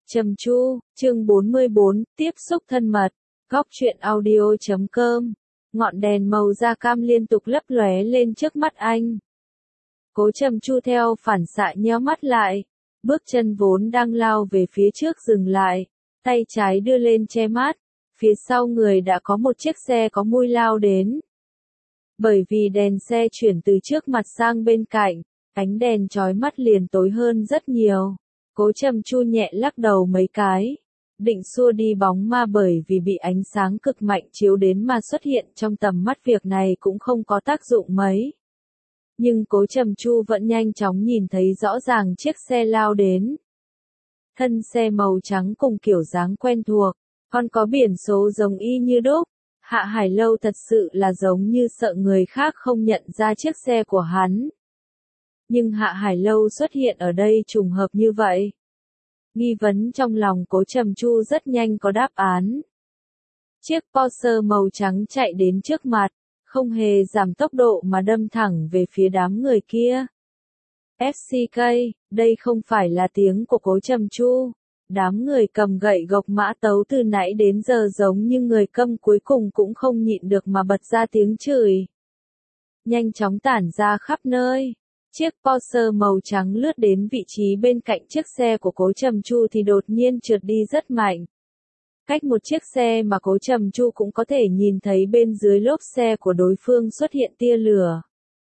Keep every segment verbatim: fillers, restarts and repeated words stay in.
Trầm Chu, chương bốn mươi bốn, tiếp xúc thân mật, góc truyện audio chấm com, ngọn đèn màu da cam liên tục lấp lóe lên trước mắt anh. Cố Trầm Chu theo phản xạ nheo mắt lại, bước chân vốn đang lao về phía trước dừng lại, tay trái đưa lên che mắt, phía sau người đã có một chiếc xe có mui lao đến. Bởi vì đèn xe chuyển từ trước mặt sang bên cạnh, ánh đèn chói mắt liền tối hơn rất nhiều. Cố Trầm Chu nhẹ lắc đầu mấy cái, định xua đi bóng ma bởi vì bị ánh sáng cực mạnh chiếu đến mà xuất hiện trong tầm mắt, việc này cũng không có tác dụng mấy. Nhưng Cố Trầm Chu vẫn nhanh chóng nhìn thấy rõ ràng chiếc xe lao đến. Thân xe màu trắng cùng kiểu dáng quen thuộc, còn có biển số giống y như đúc. Hạ Hải Lâu thật sự là giống như sợ người khác không nhận ra chiếc xe của hắn. Nhưng Hạ Hải Lâu xuất hiện ở đây trùng hợp như vậy. Nghi vấn trong lòng Cố Trầm Chu rất nhanh có đáp án. Chiếc Porsche màu trắng chạy đến trước mặt, không hề giảm tốc độ mà đâm thẳng về phía đám người kia. ép xê ca, đây không phải là tiếng của Cố Trầm Chu. Đám người cầm gậy gộc mã tấu từ nãy đến giờ giống như người câm cuối cùng cũng không nhịn được mà bật ra tiếng chửi. Nhanh chóng tản ra khắp nơi. Chiếc Porsche màu trắng lướt đến vị trí bên cạnh chiếc xe của Cố Trầm Chu thì đột nhiên trượt đi rất mạnh. Cách một chiếc xe mà Cố Trầm Chu cũng có thể nhìn thấy bên dưới lốp xe của đối phương xuất hiện tia lửa.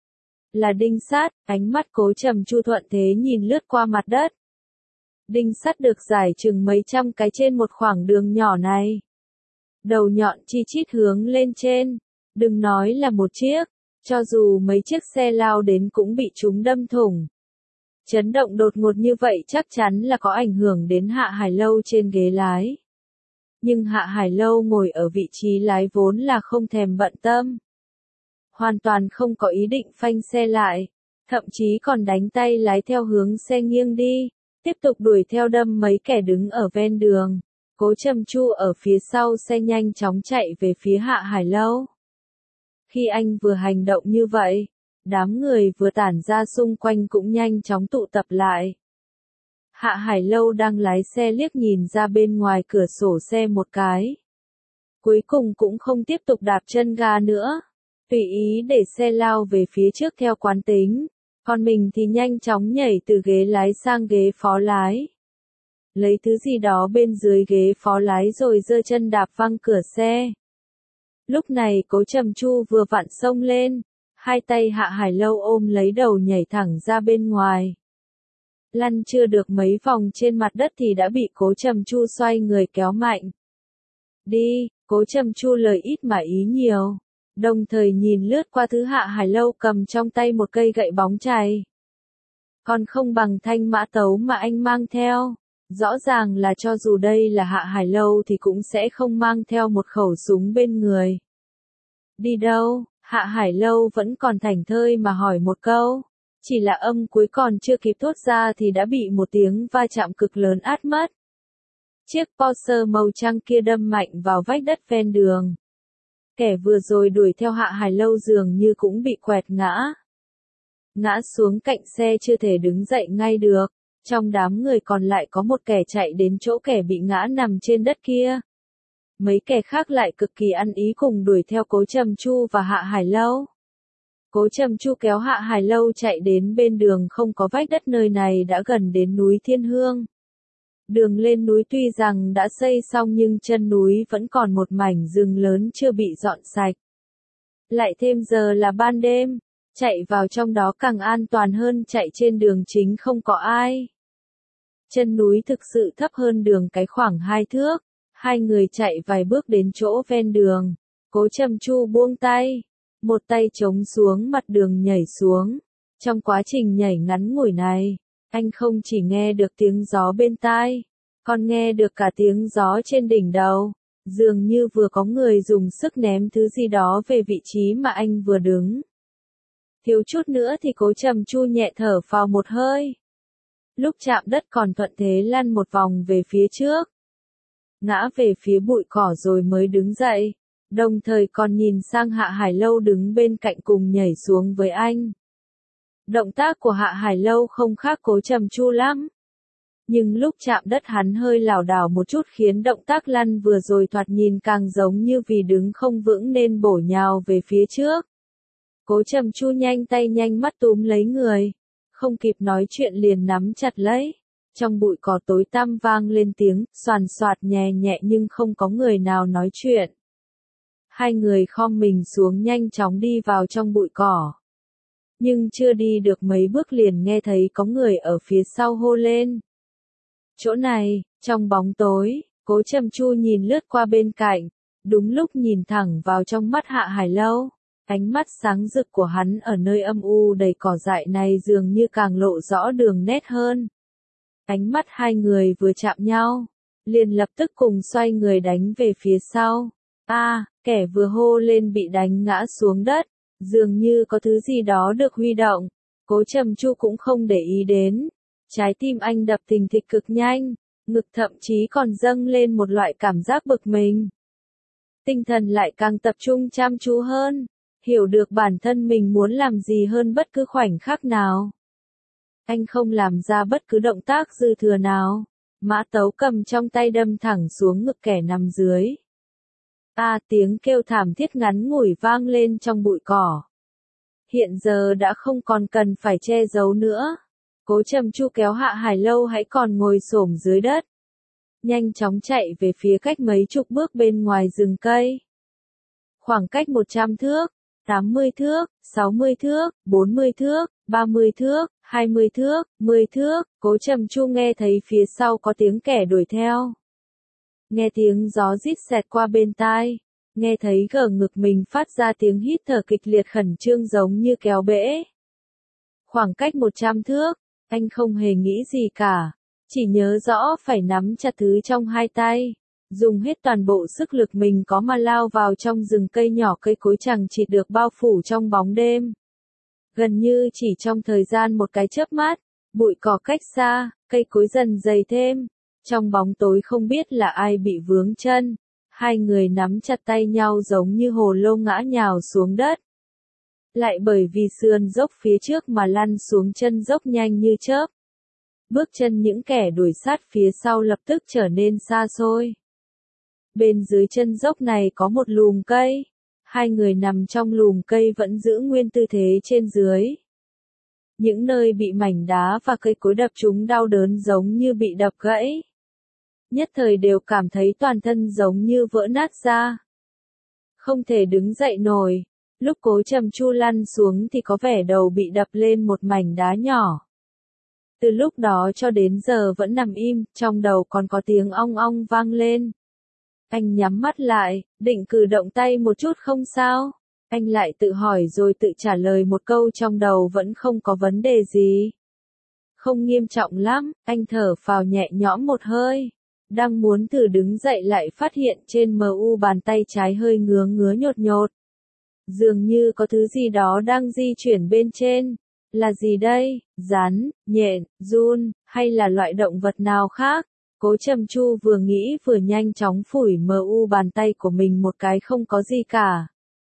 Là đinh sắt, ánh mắt Cố Trầm Chu thuận thế nhìn lướt qua mặt đất. Đinh sắt được rải chừng mấy trăm cái trên một khoảng đường nhỏ này. Đầu nhọn chi chít hướng lên trên, đừng nói là một chiếc. Cho dù mấy chiếc xe lao đến cũng bị chúng đâm thủng. Chấn động đột ngột như vậy chắc chắn là có ảnh hưởng đến Hạ Hải Lâu trên ghế lái. Nhưng Hạ Hải Lâu ngồi ở vị trí lái vốn là không thèm bận tâm. Hoàn toàn không có ý định phanh xe lại, thậm chí còn đánh tay lái theo hướng xe nghiêng đi, tiếp tục đuổi theo đâm mấy kẻ đứng ở ven đường. Cố Trầm Chu ở phía sau xe nhanh chóng chạy về phía Hạ Hải Lâu. Khi anh vừa hành động như vậy, đám người vừa tản ra xung quanh cũng nhanh chóng tụ tập lại. Hạ Hải Lâu đang lái xe liếc nhìn ra bên ngoài cửa sổ xe một cái. Cuối cùng cũng không tiếp tục đạp chân ga nữa, tùy ý để xe lao về phía trước theo quán tính, còn mình thì nhanh chóng nhảy từ ghế lái sang ghế phó lái. Lấy thứ gì đó bên dưới ghế phó lái rồi giơ chân đạp văng cửa xe. Lúc này Cố Trầm Chu vừa vặn xông lên, hai tay Hạ Hải Lâu ôm lấy đầu nhảy thẳng ra bên ngoài. Lăn chưa được mấy vòng trên mặt đất thì đã bị Cố Trầm Chu xoay người kéo mạnh. Đi, Cố Trầm Chu lời ít mà ý nhiều, đồng thời nhìn lướt qua thứ Hạ Hải Lâu cầm trong tay một cây gậy bóng chày. Còn không bằng thanh mã tấu mà anh mang theo. Rõ ràng là cho dù đây là Hạ Hải Lâu thì cũng sẽ không mang theo một khẩu súng bên người. Đi đâu? Hạ Hải Lâu vẫn còn thảnh thơi mà hỏi một câu. Chỉ là âm cuối còn chưa kịp thốt ra thì đã bị một tiếng va chạm cực lớn át mất. Chiếc Porsche màu trắng kia đâm mạnh vào vách đất ven đường. Kẻ vừa rồi đuổi theo Hạ Hải Lâu dường như cũng bị quẹt ngã. Ngã xuống cạnh xe chưa thể đứng dậy ngay được. Trong đám người còn lại có một kẻ chạy đến chỗ kẻ bị ngã nằm trên đất kia. Mấy kẻ khác lại cực kỳ ăn ý cùng đuổi theo Cố Trầm Chu và Hạ Hải Lâu. Cố Trầm Chu kéo Hạ Hải Lâu chạy đến bên đường không có vách đất, nơi này đã gần đến núi Thiên Hương. Đường lên núi tuy rằng đã xây xong nhưng chân núi vẫn còn một mảnh rừng lớn chưa bị dọn sạch. Lại thêm giờ là ban đêm. Chạy vào trong đó càng an toàn hơn chạy trên đường chính không có ai. Chân núi thực sự thấp hơn đường cái khoảng hai thước. Hai người chạy vài bước đến chỗ ven đường. Cố Trầm Chu buông tay. Một tay chống xuống mặt đường nhảy xuống. Trong quá trình nhảy ngắn ngủi này, anh không chỉ nghe được tiếng gió bên tai, còn nghe được cả tiếng gió trên đỉnh đầu. Dường như vừa có người dùng sức ném thứ gì đó về vị trí mà anh vừa đứng. Thiếu chút nữa thì Cố Trầm Chu nhẹ thở phào một hơi. Lúc chạm đất còn thuận thế lăn một vòng về phía trước. Ngã về phía bụi cỏ rồi mới đứng dậy. Đồng thời còn nhìn sang Hạ Hải Lâu đứng bên cạnh cùng nhảy xuống với anh. Động tác của Hạ Hải Lâu không khác Cố Trầm Chu lắm. Nhưng lúc chạm đất hắn hơi lảo đảo một chút khiến động tác lăn vừa rồi thoạt nhìn càng giống như vì đứng không vững nên bổ nhào về phía trước. Cố Trầm Chu nhanh tay nhanh mắt túm lấy người, không kịp nói chuyện liền nắm chặt lấy. Trong bụi cỏ tối tăm vang lên tiếng xoàn xoạt nhẹ nhẹ nhưng không có người nào nói chuyện. Hai người khom mình xuống nhanh chóng đi vào trong bụi cỏ. Nhưng chưa đi được mấy bước liền nghe thấy có người ở phía sau hô lên. Chỗ này, trong bóng tối, Cố Trầm Chu nhìn lướt qua bên cạnh, đúng lúc nhìn thẳng vào trong mắt Hạ Hải Lâu. Ánh mắt sáng rực của hắn ở nơi âm u đầy cỏ dại này dường như càng lộ rõ đường nét hơn. Ánh mắt hai người vừa chạm nhau, liền lập tức cùng xoay người đánh về phía sau. A, à, kẻ vừa hô lên bị đánh ngã xuống đất, dường như có thứ gì đó được huy động. Cố Trầm Chu cũng không để ý đến. Trái tim anh đập thình thịch cực nhanh, ngực thậm chí còn dâng lên một loại cảm giác bực mình. Tinh thần lại càng tập trung chăm chú hơn, hiểu được bản thân mình muốn làm gì hơn bất cứ khoảnh khắc nào. Anh không làm ra bất cứ động tác dư thừa nào, mã tấu cầm trong tay đâm thẳng xuống ngực kẻ nằm dưới. A à, tiếng kêu thảm thiết ngắn ngủi vang lên trong bụi cỏ. Hiện giờ đã không còn cần phải che giấu nữa. Cố Trầm Chu kéo Hạ Hải Lâu hãy còn ngồi xổm dưới đất. Nhanh chóng chạy về phía cách mấy chục bước bên ngoài rừng cây. Khoảng cách một trăm thước, tám mươi thước, sáu mươi thước, bốn mươi thước, ba mươi thước, hai mươi thước, mười thước, Cố Trầm Chu nghe thấy phía sau có tiếng kẻ đuổi theo. Nghe tiếng gió rít xẹt qua bên tai, nghe thấy gờ ngực mình phát ra tiếng hít thở kịch liệt khẩn trương giống như kéo bể. Khoảng cách một trăm thước, anh không hề nghĩ gì cả, chỉ nhớ rõ phải nắm chặt thứ trong hai tay, dùng hết toàn bộ sức lực mình có mà lao vào trong rừng cây nhỏ, cây cối chằng chịt được bao phủ trong bóng đêm. Gần như chỉ trong thời gian một cái chớp mắt, bụi cỏ cách xa, cây cối dần dày thêm, trong bóng tối không biết là ai bị vướng chân, hai người nắm chặt tay nhau giống như hồ lô ngã nhào xuống đất. Lại bởi vì sườn dốc phía trước mà lăn xuống chân dốc nhanh như chớp. Bước chân những kẻ đuổi sát phía sau lập tức trở nên xa xôi. Bên dưới chân dốc này có một lùm cây. Hai người nằm trong lùm cây vẫn giữ nguyên tư thế trên dưới. Những nơi bị mảnh đá và cây cối đập chúng đau đớn giống như bị đập gãy. Nhất thời đều cảm thấy toàn thân giống như vỡ nát ra. Không thể đứng dậy nổi. Lúc Cố Trầm Chu lăn xuống thì có vẻ đầu bị đập lên một mảnh đá nhỏ. Từ lúc đó cho đến giờ vẫn nằm im, trong đầu còn có tiếng ong ong vang lên. Anh nhắm mắt lại, định cử động tay một chút không sao. Anh lại tự hỏi rồi tự trả lời một câu trong đầu vẫn không có vấn đề gì. Không nghiêm trọng lắm, anh thở phào nhẹ nhõm một hơi. Đang muốn thử đứng dậy lại phát hiện trên mờ u bàn tay trái hơi ngứa ngứa nhột nhột. Dường như có thứ gì đó đang di chuyển bên trên. Là gì đây? Rắn, nhện, giun, hay là loại động vật nào khác? Cố Trầm Chu vừa nghĩ vừa nhanh chóng phủi mờ u bàn tay của mình một cái, không có gì cả.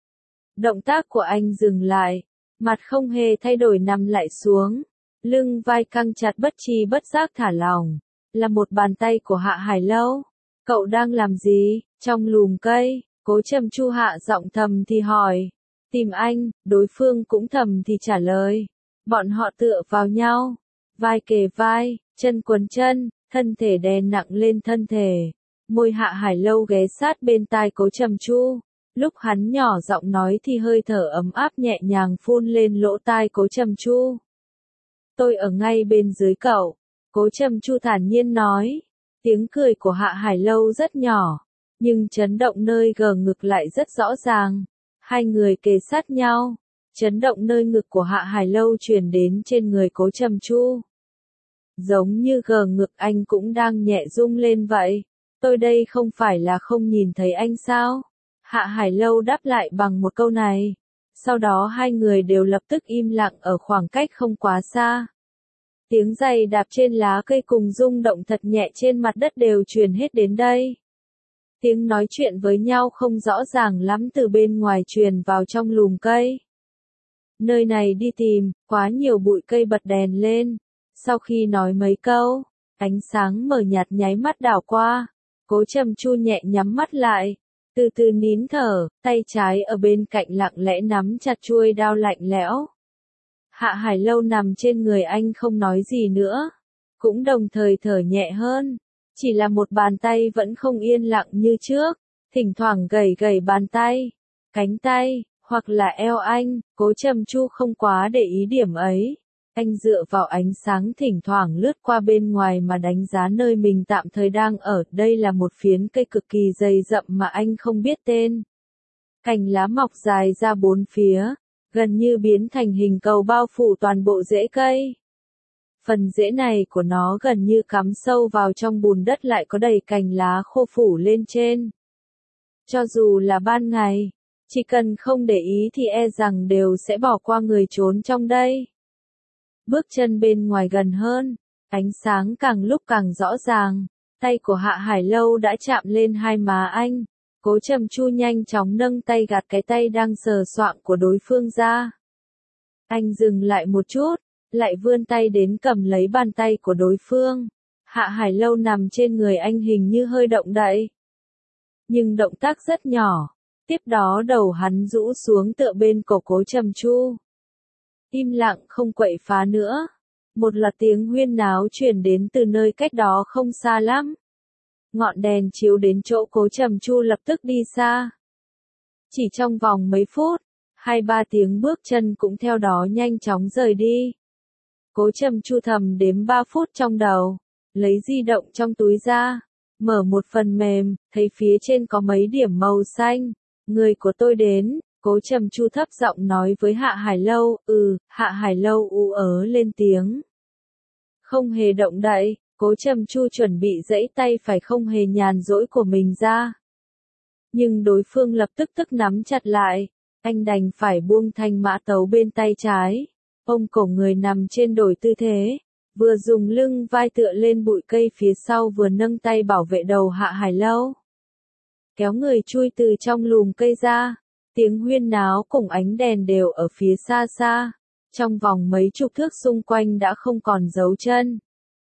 Động tác của anh dừng lại, mặt không hề thay đổi nằm lại xuống, lưng vai căng chặt bất tri bất giác thả lỏng, là một bàn tay của Hạ Hải Lâu. Cậu đang làm gì? Trong lùm cây, Cố Trầm Chu hạ giọng thầm thì hỏi. Tìm anh, đối phương cũng thầm thì trả lời. Bọn họ tựa vào nhau, vai kề vai, chân quấn chân, thân thể đè nặng lên thân thể. Môi Hạ Hải Lâu ghé sát bên tai Cố Trầm Chu. Lúc hắn nhỏ giọng nói thì hơi thở ấm áp nhẹ nhàng phun lên lỗ tai Cố Trầm Chu. Tôi ở ngay bên dưới cậu, Cố Trầm Chu thản nhiên nói. Tiếng cười của Hạ Hải Lâu rất nhỏ, nhưng chấn động nơi gờ ngực lại rất rõ ràng. Hai người kề sát nhau, chấn động nơi ngực của Hạ Hải Lâu truyền đến trên người Cố Trầm Chu. Giống như gờ ngực anh cũng đang nhẹ rung lên vậy. Tôi đây không phải là không nhìn thấy anh sao? Hạ Hải Lâu đáp lại bằng một câu này. Sau đó hai người đều lập tức im lặng ở khoảng cách không quá xa. Tiếng giày đạp trên lá cây cùng rung động thật nhẹ trên mặt đất đều truyền hết đến đây. Tiếng nói chuyện với nhau không rõ ràng lắm từ bên ngoài truyền vào trong lùm cây. Nơi này đi tìm, quá nhiều bụi cây bật đèn lên. Sau khi nói mấy câu, Ánh sáng mờ nhạt nháy mắt đảo qua. Cố Trầm Chu nhẹ nhắm mắt lại. Từ từ nín thở, tay trái ở bên cạnh lặng lẽ nắm chặt chuôi đao lạnh lẽo. Hạ Hải Lâu nằm trên người anh không nói gì nữa. Cũng đồng thời thở nhẹ hơn. Chỉ là một bàn tay vẫn không yên lặng như trước. Thỉnh thoảng gầy gầy bàn tay, cánh tay, hoặc là eo anh. Cố Trầm Chu không quá để ý điểm ấy. Anh dựa vào ánh sáng thỉnh thoảng lướt qua bên ngoài mà đánh giá nơi mình tạm thời đang ở. Đây là một phiến cây cực kỳ dày rậm mà anh không biết tên. Cành lá mọc dài ra bốn phía, gần như biến thành hình cầu bao phủ toàn bộ rễ cây. Phần rễ này của nó gần như cắm sâu vào trong bùn đất, lại có đầy cành lá khô phủ lên trên. Cho dù là ban ngày, chỉ cần không để ý thì e rằng đều sẽ bỏ qua người trốn trong đây. Bước chân bên ngoài gần hơn, ánh sáng càng lúc càng rõ ràng, tay của Hạ Hải Lâu đã chạm lên hai má anh. Cố Trầm Chu nhanh chóng nâng tay gạt cái tay đang sờ soạng của đối phương ra. Anh dừng lại một chút, lại vươn tay đến cầm lấy bàn tay của đối phương. Hạ Hải Lâu nằm trên người anh hình như hơi động đậy. Nhưng động tác rất nhỏ, tiếp đó đầu hắn rũ xuống tựa bên cổ Cố Trầm Chu. Im lặng không quậy phá nữa. Một loạt tiếng huyên náo truyền đến từ nơi cách đó không xa lắm. Ngọn đèn chiếu đến chỗ Cố Trầm Chu lập tức đi xa. Chỉ trong vòng mấy phút, hai ba tiếng bước chân cũng theo đó nhanh chóng rời đi. Cố Trầm Chu thầm đếm ba phút trong đầu, lấy di động trong túi ra, mở một phần mềm, thấy phía trên có mấy điểm màu xanh. Người của tôi đến. Cố Trầm Chu thấp giọng nói với Hạ Hải Lâu. Ừ, Hạ Hải Lâu ú ớ lên tiếng. Không hề động đậy. Cố Trầm Chu chuẩn bị giãy tay phải không hề nhàn rỗi của mình ra. Nhưng đối phương lập tức tức nắm chặt lại. Anh đành phải buông thanh mã tấu bên tay trái. Ôm cổ người nằm trên đổi tư thế. Vừa dùng lưng vai tựa lên bụi cây phía sau, vừa nâng tay bảo vệ đầu Hạ Hải Lâu. Kéo người chui từ trong lùm cây ra. Tiếng huyên náo cùng ánh đèn đều ở phía xa xa. Trong vòng mấy chục thước xung quanh đã không còn dấu chân.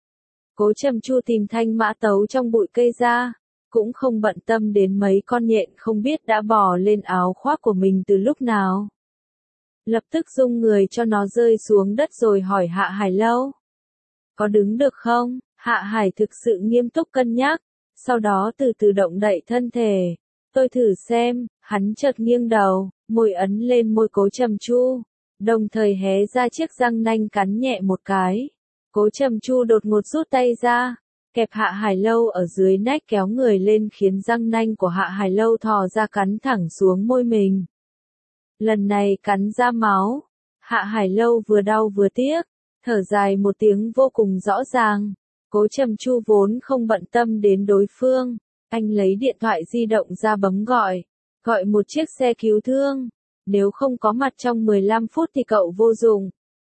Cố Trầm Chu tìm thanh mã tấu trong bụi cây ra. Cũng không bận tâm đến mấy con nhện không biết đã bò lên áo khoác của mình từ lúc nào. Lập tức rung người cho nó rơi xuống đất rồi hỏi Hạ Hải Lâu. Có đứng được không? Hạ Hải thực sự nghiêm túc cân nhắc. Sau đó từ từ động đậy thân thể. Tôi thử xem. Hắn chợt nghiêng đầu, môi ấn lên môi Cố Trầm Chu, đồng thời hé ra chiếc răng nanh cắn nhẹ một cái. Cố Trầm Chu đột ngột rút tay ra, kẹp Hạ Hải Lâu ở dưới nách kéo người lên khiến răng nanh của Hạ Hải Lâu thò ra cắn thẳng xuống môi mình. Lần này cắn ra máu. Hạ Hải Lâu vừa đau vừa tiếc, thở dài một tiếng vô cùng rõ ràng. Cố Trầm Chu vốn không bận tâm đến đối phương, anh lấy điện thoại di động ra bấm gọi. Gọi một chiếc xe cứu thương. Nếu không có mặt trong mười lăm phút thì cậu vô dụng.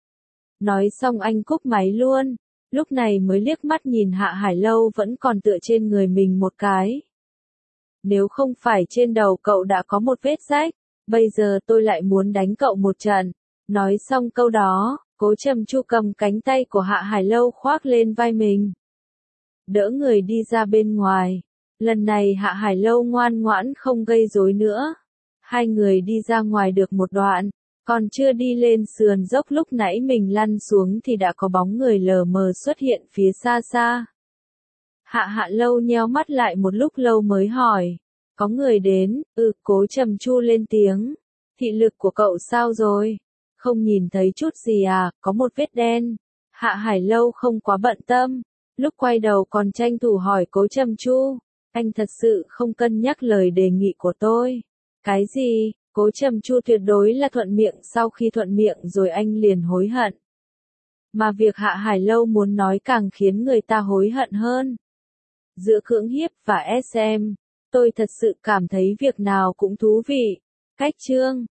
Nói xong anh cúp máy luôn. Lúc này mới liếc mắt nhìn Hạ Hải Lâu vẫn còn tựa trên người mình một cái. Nếu không phải trên đầu cậu đã có một vết rách, bây giờ tôi lại muốn đánh cậu một trận. Nói xong câu đó, Cố Trầm Chu cầm cánh tay của Hạ Hải Lâu khoác lên vai mình. Đỡ người đi ra bên ngoài. Lần này Hạ Hải Lâu ngoan ngoãn không gây rối nữa. Hai người đi ra ngoài được một đoạn, còn chưa đi lên sườn dốc lúc nãy mình lăn xuống thì đã có bóng người lờ mờ xuất hiện phía xa xa. Hạ Hạ Lâu nheo mắt lại một lúc lâu mới hỏi. Có người đến. Ừ, Cố Trầm Chu lên tiếng. Thị lực của cậu sao rồi? Không nhìn thấy chút gì à, có một vết đen. Hạ Hải Lâu không quá bận tâm. Lúc quay đầu còn tranh thủ hỏi Cố Trầm Chu. Anh thật sự không cân nhắc lời đề nghị của tôi. Cái gì? Cố Trầm Chu tuyệt đối là thuận miệng, sau khi thuận miệng rồi anh liền hối hận. Mà việc Hạ Hải Lâu muốn nói càng khiến người ta hối hận hơn. Giữa cưỡng hiếp và ét em, tôi thật sự cảm thấy việc nào cũng thú vị. Cách chương